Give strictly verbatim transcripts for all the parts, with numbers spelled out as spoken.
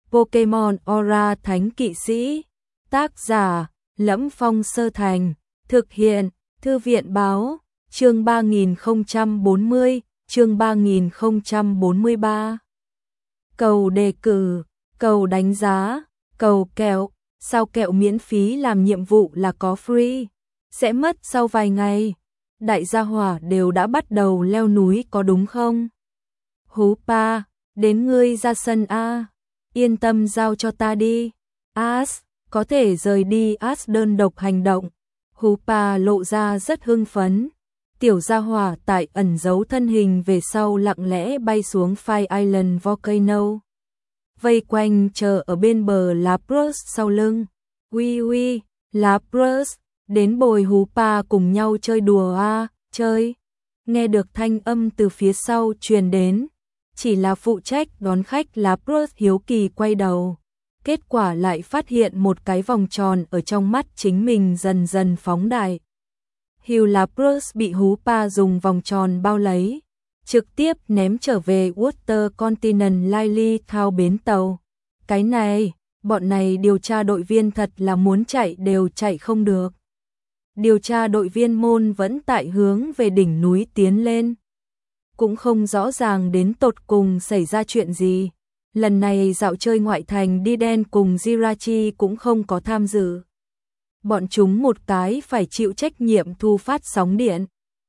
Pokemon Aura Thánh Kỵ Sĩ. Tác giả: Lẫm Phong Sơ Thành. Thực hiện: Thư viện báo. Chương ba nghìn không trăm bốn mươi, chương ba nghìn không trăm bốn mươi ba. Cầu đề cử, cầu đánh giá, cầu kẹo. Sao kẹo miễn phí làm nhiệm vụ là có free, sẽ mất sau vài ngày. Đại gia hỏa đều đã bắt đầu leo núi có đúng không? Hú pa, đến ngươi ra sân a. Yên tâm giao cho ta đi. As, có thể rời đi. As đơn độc hành động. Hú pa lộ ra rất hưng phấn. Tiểu gia hỏa tại ẩn giấu thân hình về sau lặng lẽ bay xuống Fire Island Volcano. Vây quanh chờ ở bên bờ Lapras sau lưng. Ui ui, Lapras, đến bồi Hú pa cùng nhau chơi đùa a, chơi. Nghe được thanh âm từ phía sau truyền đến. Chỉ là phụ trách đón khách Lapras hiếu kỳ quay đầu. Kết quả lại phát hiện một cái vòng tròn ở trong mắt chính mình dần dần phóng đại. Hugh Lapras bị Hú pa dùng vòng tròn bao lấy, trực tiếp ném trở về Water Continent Lily thao bến tàu. Cái này, bọn này điều tra đội viên thật là muốn chạy đều chạy không được. Điều tra đội viên môn vẫn tại hướng về đỉnh núi tiến lên. Cũng không rõ ràng đến tột cùng xảy ra chuyện gì. Lần này dạo chơi ngoại thành đi đen cùng Jirachi cũng không có tham dự. Bọn chúng một cái phải chịu trách nhiệm thu phát sóng điện.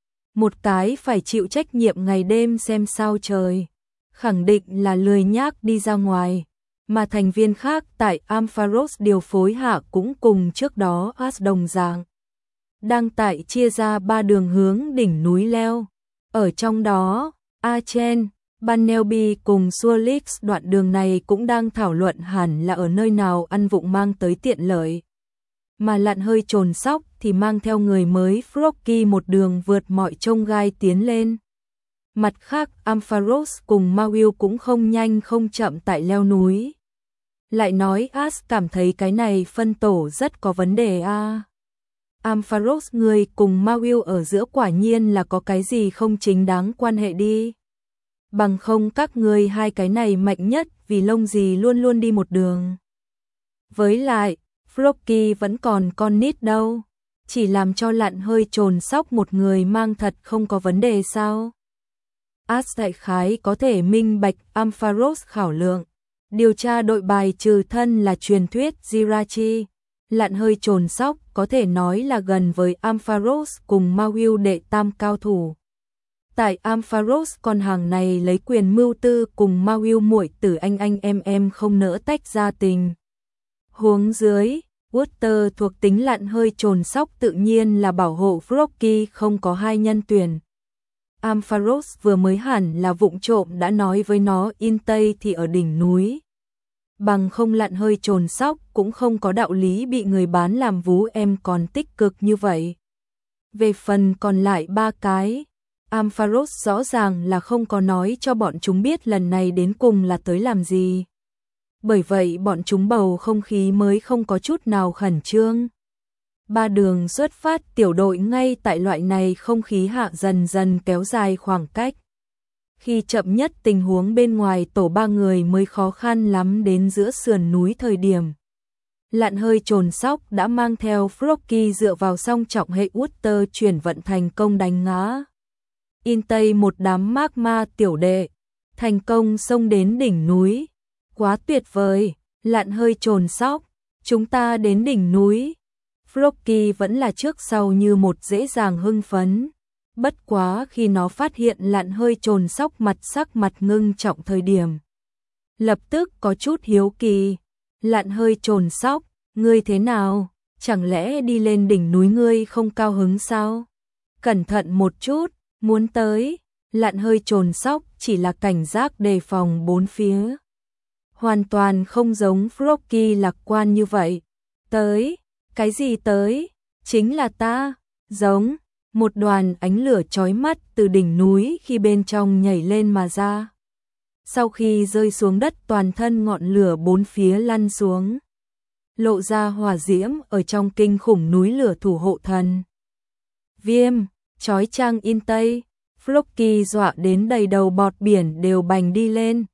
Một cái phải chịu trách nhiệm ngày đêm xem sao trời. Khẳng định là lười nhác đi ra ngoài. Mà thành viên khác tại Ampharos điều phối hạ cũng cùng trước đó As đồng dạng. Đang tại chia ra ba đường hướng đỉnh núi leo. Ở trong đó, Achen, Banelby cùng Suolix đoạn đường này cũng đang thảo luận hẳn là ở nơi nào ăn vụng mang tới tiện lợi. Mà Lặn hơi trồn sóc thì mang theo người mới Frocky một đường vượt mọi chông gai tiến lên. Mặt khác Ampharos cùng Mawile cũng không nhanh không chậm tại leo núi. Lại nói As cảm thấy cái này phân tổ rất có vấn đề a. À. Ampharos người cùng Mawile ở giữa quả nhiên là có cái gì không chính đáng quan hệ đi. Bằng không các người hai cái này mạnh nhất vì lông gì luôn luôn đi một đường. Với lại, Frocky vẫn còn con nít đâu. Chỉ làm cho Lặn hơi trồn sóc một người mang thật không có vấn đề sao. As đại khái có thể minh bạch Ampharos khảo lượng. Điều tra đội bài trừ thân là truyền thuyết Jirachi. Lặn hơi trồn sóc có thể nói là gần với Ampharos cùng Mawile đệ tam cao thủ. Tại Ampharos con hàng này lấy quyền mưu tư cùng Mawile muội tử anh anh em em không nỡ tách ra tình. Huống dưới, Water thuộc tính Lặn hơi trồn sóc tự nhiên là bảo hộ Frocky không có hai nhân tuyển. Ampharos vừa mới hẳn là vụng trộm đã nói với nó in Tây thì ở đỉnh núi. Bằng không Lặn hơi trồn sóc cũng không có đạo lý bị người bán làm vú em còn tích cực như vậy. Về phần còn lại ba cái, Ampharos rõ ràng là không có nói cho bọn chúng biết lần này đến cùng là tới làm gì. Bởi vậy bọn chúng bầu không khí mới không có chút nào khẩn trương. Ba đường xuất phát tiểu đội ngay tại loại này không khí hạ dần dần kéo dài khoảng cách. Khi chậm nhất tình huống bên ngoài tổ ba người mới khó khăn lắm đến giữa sườn núi thời điểm. Lặn hơi trồn sóc đã mang theo Frocky dựa vào song trọng hệ Water chuyển vận thành công đánh ngã. In Tây một đám magma tiểu đệ, thành công xông đến đỉnh núi. Quá tuyệt vời, Lặn hơi trồn sóc, chúng ta đến đỉnh núi. Frocky vẫn là trước sau như một dễ dàng hưng phấn. Bất quá khi nó phát hiện Lặn hơi trồn sóc mặt sắc mặt ngưng trọng thời điểm. Lập tức có chút hiếu kỳ. Lặn hơi trồn sóc, ngươi thế nào? Chẳng lẽ đi lên đỉnh núi ngươi không cao hứng sao? Cẩn thận một chút, muốn tới. Lặn hơi trồn sóc chỉ là cảnh giác đề phòng bốn phía. Hoàn toàn không giống Frocky lạc quan như vậy. Tới, cái gì tới? Chính là ta, giống. Một đoàn ánh lửa chói mắt từ đỉnh núi khi bên trong nhảy lên mà ra. Sau khi rơi xuống đất toàn thân ngọn lửa bốn phía lăn xuống. Lộ ra hỏa diễm ở trong kinh khủng núi lửa thủ hộ thần. Viêm, chói chang in Tây, Frocky dọa đến đầy đầu bọt biển đều bành đi lên.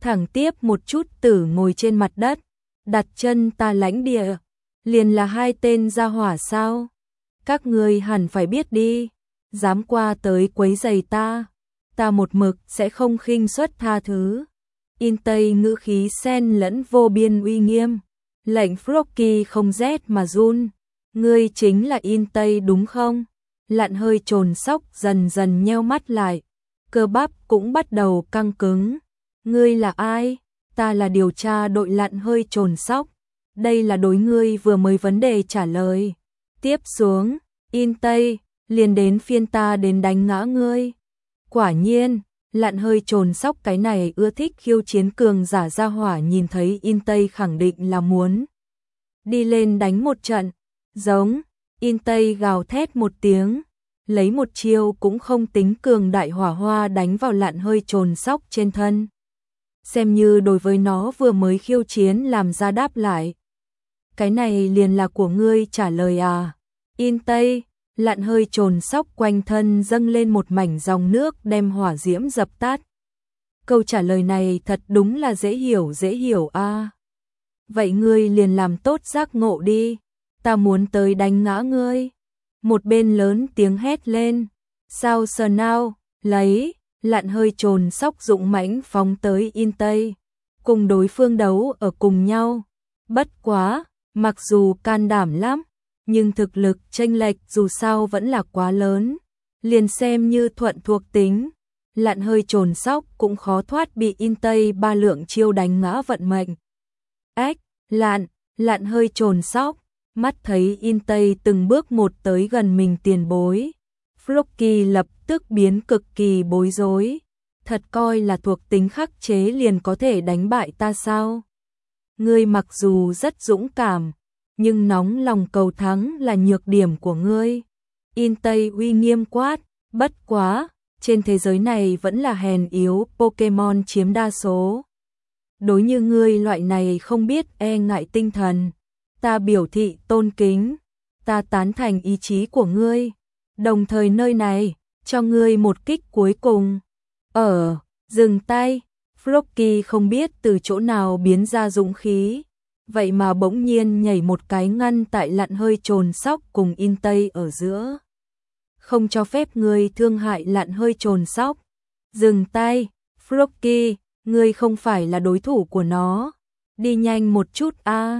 thẳng tiếp một chút tử ngồi trên mặt đất, đặt chân ta lãnh địa, liền là hai tên gia hỏa sao? Các ngươi hẳn phải biết đi, dám qua tới quấy rầy ta, ta một mực sẽ không khinh suất tha thứ. In Tây ngữ khí xen lẫn vô biên uy nghiêm, lệnh Frocky không rét mà run. Ngươi chính là In Tây đúng không? Lặn hơi trồn sóc dần dần nheo mắt lại, cơ bắp cũng bắt đầu căng cứng. Ngươi là ai? Ta là điều tra đội lặn hơi trồn sóc. Đây là đối ngươi vừa mới vấn đề trả lời. Tiếp xuống, In Tây, liền đến phiên ta đến đánh ngã ngươi. Quả nhiên, lặn hơi trồn sóc cái này ưa thích khiêu chiến cường giả gia hỏa nhìn thấy In Tây khẳng định là muốn đi lên đánh một trận. Giống, In Tây gào thét một tiếng, lấy một chiêu cũng không tính cường đại hỏa hoa đánh vào lặn hơi trồn sóc trên thân. Xem như đối với nó vừa mới khiêu chiến làm ra đáp lại. Cái này liền là của ngươi trả lời à? In Tây, lặn hơi trồn sóc quanh thân dâng lên một mảnh dòng nước đem hỏa diễm dập tắt. Câu trả lời này thật đúng là dễ hiểu dễ hiểu a. À. Vậy ngươi liền làm tốt giác ngộ đi, ta muốn tới đánh ngã ngươi. Một bên lớn tiếng hét lên. Sao sờ nào, lấy, lặn hơi trồn sóc dũng mãnh phóng tới In Tây, cùng đối phương đấu ở cùng nhau. Bất quá, mặc dù can đảm lắm, nhưng thực lực chênh lệch dù sao vẫn là quá lớn. Liền xem như thuận thuộc tính, lặn hơi trồn sóc cũng khó thoát bị In Tây ba lượng chiêu đánh ngã vận mệnh. Ếch, lặn, lặn hơi trồn sóc, mắt thấy In Tây từng bước một tới gần mình tiền bối. Frocky lập tức biến cực kỳ bối rối. Thật coi là thuộc tính khắc chế liền có thể đánh bại ta sao? Ngươi mặc dù rất dũng cảm, nhưng nóng lòng cầu thắng là nhược điểm của ngươi. In Tây uy nghiêm quát, bất quá, trên thế giới này vẫn là hèn yếu Pokemon chiếm đa số. Đối như ngươi loại này không biết e ngại tinh thần, ta biểu thị tôn kính, ta tán thành ý chí của ngươi, đồng thời nơi này, cho ngươi một kích cuối cùng. Ở, dừng tay, Frocky không biết từ chỗ nào biến ra dũng khí, vậy mà bỗng nhiên nhảy một cái ngăn tại lặn hơi trồn sóc cùng In Tây ở giữa. Không cho phép ngươi thương hại lặn hơi trồn sóc. Dừng tay, Frocky, ngươi không phải là đối thủ của nó. Đi nhanh một chút a.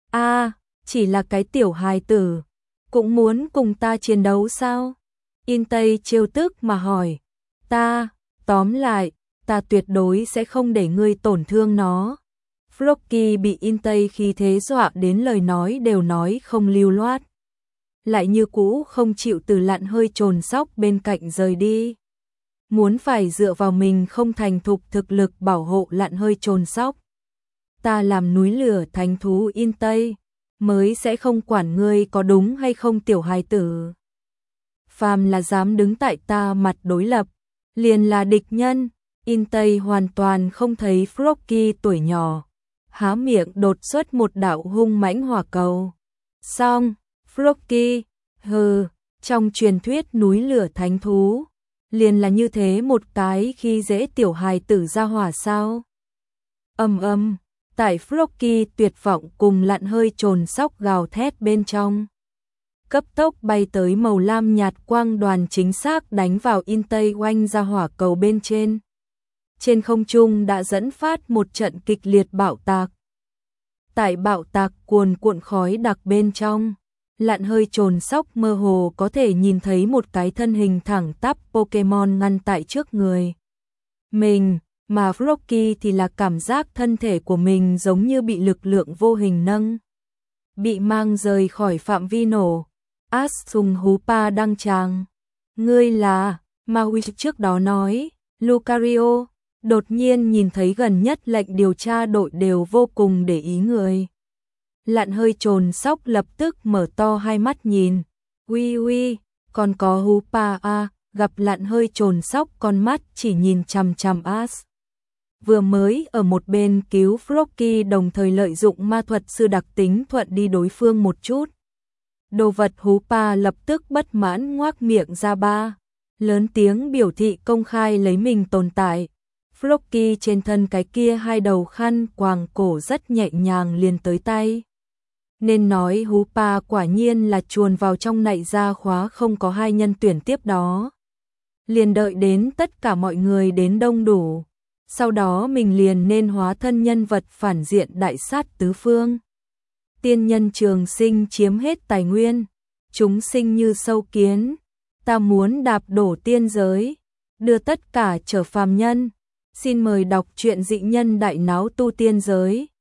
A, chỉ là cái tiểu hài tử, cũng muốn cùng ta chiến đấu sao? In Tây trêu tức mà hỏi. Ta, tóm lại, ta tuyệt đối sẽ không để ngươi tổn thương nó. Frocky bị In Tây khí thế dọa đến lời nói đều nói không lưu loát. Lại như cũ không chịu từ lặn hơi trồn sóc bên cạnh rời đi. Muốn phải dựa vào mình không thành thục thực lực bảo hộ lặn hơi trồn sóc. Ta làm núi lửa thánh thú In Tây, mới sẽ không quản ngươi có đúng hay không tiểu hài tử. Phàm là dám đứng tại ta mặt đối lập, liền là địch nhân. In Tây hoàn toàn không thấy Frocky tuổi nhỏ, há miệng đột xuất một đạo hung mãnh hỏa cầu. Xong, Frocky, hừ, trong truyền thuyết núi lửa thánh thú, liền là như thế một cái khi dễ tiểu hài tử ra hỏa sao? Ầm ầm, tại Frocky tuyệt vọng cùng lặn hơi trồn sóc gào thét bên trong. Cấp tốc bay tới màu lam nhạt quang đoàn chính xác đánh vào In Tây oanh ra hỏa cầu bên trên. Trên không trung đã dẫn phát một trận kịch liệt bạo tạc. Tại bạo tạc cuồn cuộn khói đặc bên trong, lặn hơi trồn sóc mơ hồ có thể nhìn thấy một cái thân hình thẳng tắp Pokemon ngăn tại trước người mình, mà Frocky thì là cảm giác thân thể của mình giống như bị lực lượng vô hình nâng, bị mang rời khỏi phạm vi nổ. Ash sùng hú pa đăng tràng. Ngươi là, Maui trước đó nói, Lucario, đột nhiên nhìn thấy gần nhất lệnh điều tra đội đều vô cùng để ý người. Lặn hơi trồn sóc lập tức mở to hai mắt nhìn. Uy uy, còn có hú pa a, gặp lặn hơi trồn sóc con mắt chỉ nhìn chằm chằm Ash. Vừa mới ở một bên cứu Frocky đồng thời lợi dụng ma thuật sư đặc tính thuận đi đối phương một chút. Đồ vật hú pa lập tức bất mãn ngoác miệng ra ba, lớn tiếng biểu thị công khai lấy mình tồn tại. Floki trên thân cái kia hai đầu khăn quàng cổ rất nhẹ nhàng liền tới tay. Nên nói hú pa quả nhiên là chuồn vào trong nạy ra khóa, không có hai nhân tuyển tiếp đó. Liền đợi đến tất cả mọi người đến đông đủ. Sau đó mình liền nên hóa thân nhân vật phản diện đại sát tứ phương. Tiên nhân trường sinh chiếm hết tài nguyên. Chúng sinh như sâu kiến. Ta muốn đạp đổ tiên giới. Đưa tất cả trở phàm nhân. Xin mời đọc truyện Dị Nhân Đại Náo Tu Tiên Giới.